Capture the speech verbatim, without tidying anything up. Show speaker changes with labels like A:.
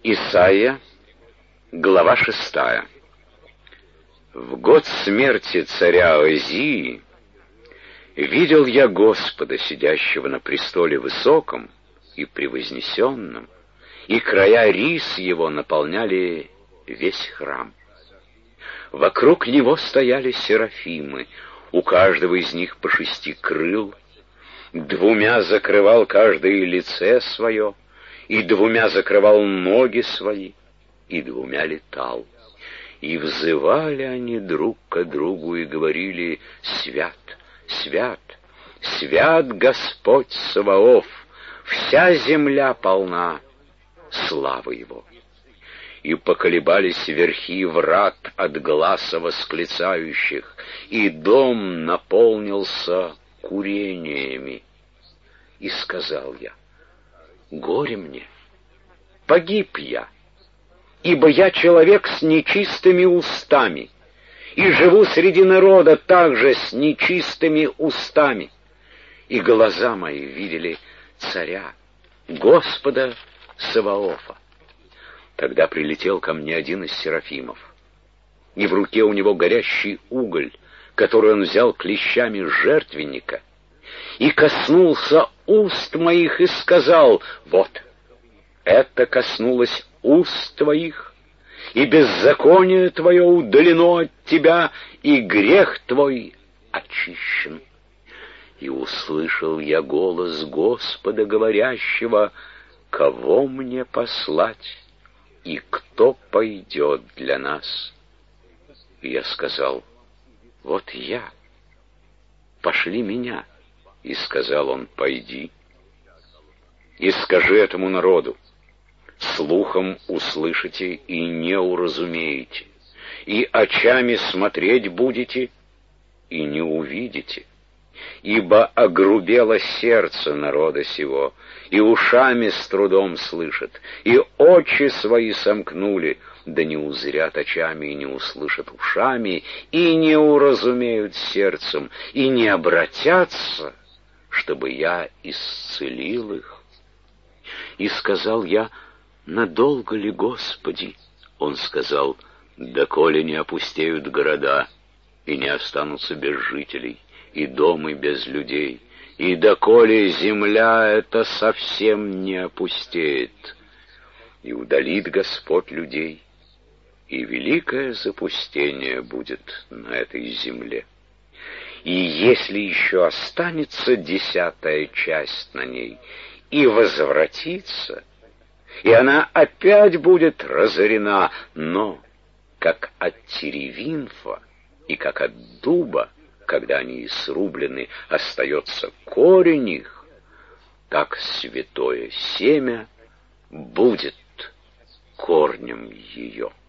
A: Исайя, глава шестая. В год смерти царя Озии видел я Господа, сидящего на престоле высоком и превознесенном, и края рис его наполняли весь храм. Вокруг него стояли серафимы, у каждого из них по шести крыл, двумя закрывал каждое лице свое, и двумя закрывал ноги свои, и двумя летал. И взывали они друг к другу и говорили: «Свят, свят, свят Господь Саваоф, вся земля полна славы Его». И поколебались верхи врат от гласа восклицающих, и дом наполнился курениями. И сказал я: «Горе мне, погиб я, ибо я человек с нечистыми устами, и живу среди народа также с нечистыми устами, и глаза мои видели царя, Господа Саваофа». Тогда прилетел ко мне один из серафимов, и в руке у него горящий уголь, который он взял клещами жертвенника, и коснулся уст моих и сказал: «Вот, это коснулось уст твоих, и беззаконие твое удалено от тебя, и грех твой очищен». И услышал я голос Господа, говорящего: «Кого мне послать, и кто пойдет для нас?» И я сказал: «Вот я, пошли меня». И сказал он: «Пойди и скажи этому народу: слухом услышите и не уразумеете, и очами смотреть будете и не увидите, ибо огрубело сердце народа сего, и ушами с трудом слышат, и очи свои сомкнули, да не узрят очами и не услышат ушами, и не уразумеют сердцем, и не обратятся, чтобы я исцелил их». И сказал я: «Надолго ли, Господи?» Он сказал: «Доколе не опустеют города, и не останутся без жителей, и домы без людей, и доколе земля эта совсем не опустеет. И удалит Господь людей, и великое запустение будет на этой земле. И если еще останется десятая часть на ней и возвратится, и она опять будет разорена, но как от теревинфа и как от дуба, когда они срублены, остается корень их, так святое семя будет корнем ее».